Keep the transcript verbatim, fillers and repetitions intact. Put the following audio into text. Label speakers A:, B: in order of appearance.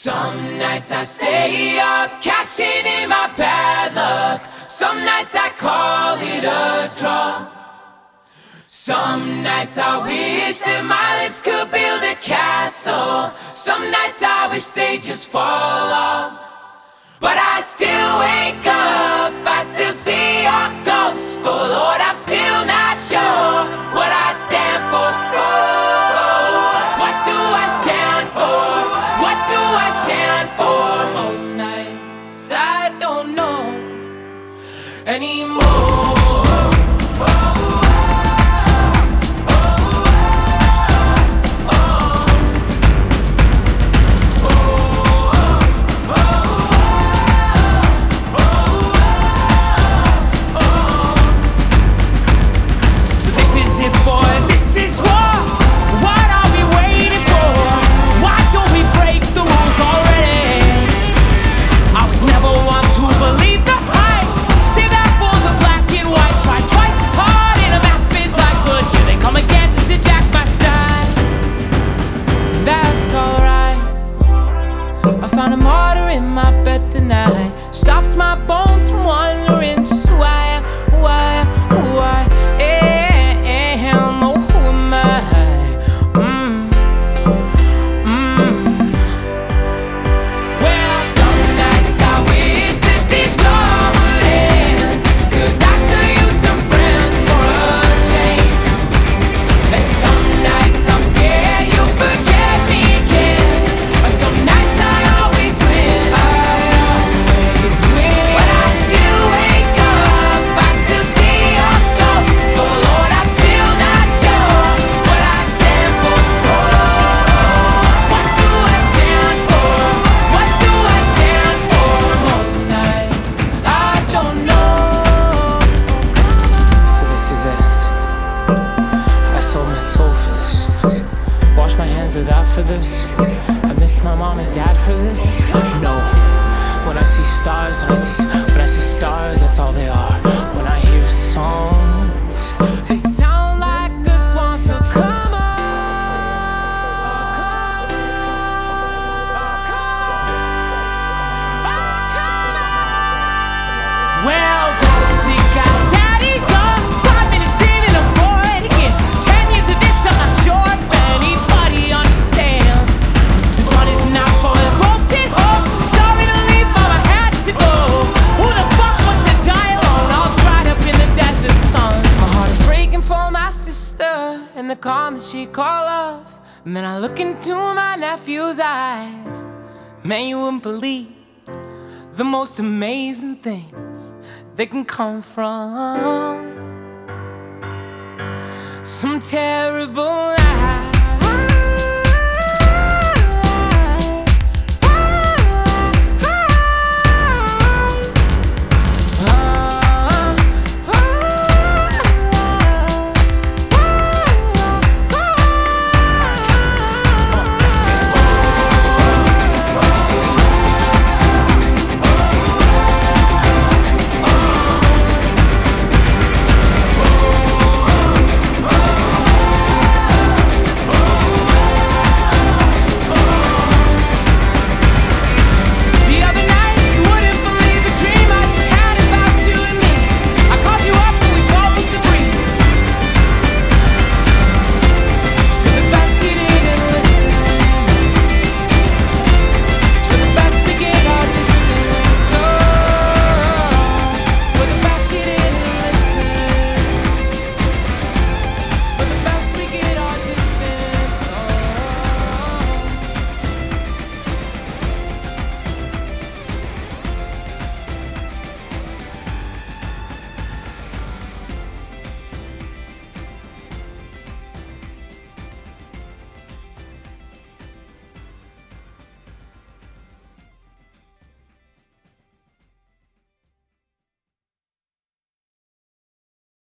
A: Some nights I stay up, cashing in my bad luck. Some nights I call it a draw. Some nights I wish that my lips could build a castle. Some nights I wish they just fall off. But I still wake up, I still see your ghost. Oh Lord, I'm still not sure what I stand for. Oh, what do I stand for? What do I stand for? Most nights I don't know anymore. Stops my bones from wandering just who I am, who I am, who I am. Oh, who am I? Mm. Mm. Well, some nights I wish that this all would end, 'cause I could use some friends for a change. And some nights I'm scared you'll forget me again, but some nights I always win. I for this, I miss my mom and dad for this. No, when I see stars, when I see, when I see stars, that's all they are. When I hear songs, they sound like a swan. So come on, come on. Well, those sick guys, daddy's on. Five minutes in and I'm bored again. Ten years of this, I'm not sure if anybody understands. This one is not for the folks at home. Sorry to leave, mom, I had to go. Who the fuck wants to die alone, all dried up in the desert sun? My heart is breaking for my sister and the comments she call off. Man, I look into my nephew's eyes. Man, you wouldn't believe the most amazing things that can come from some terrible life.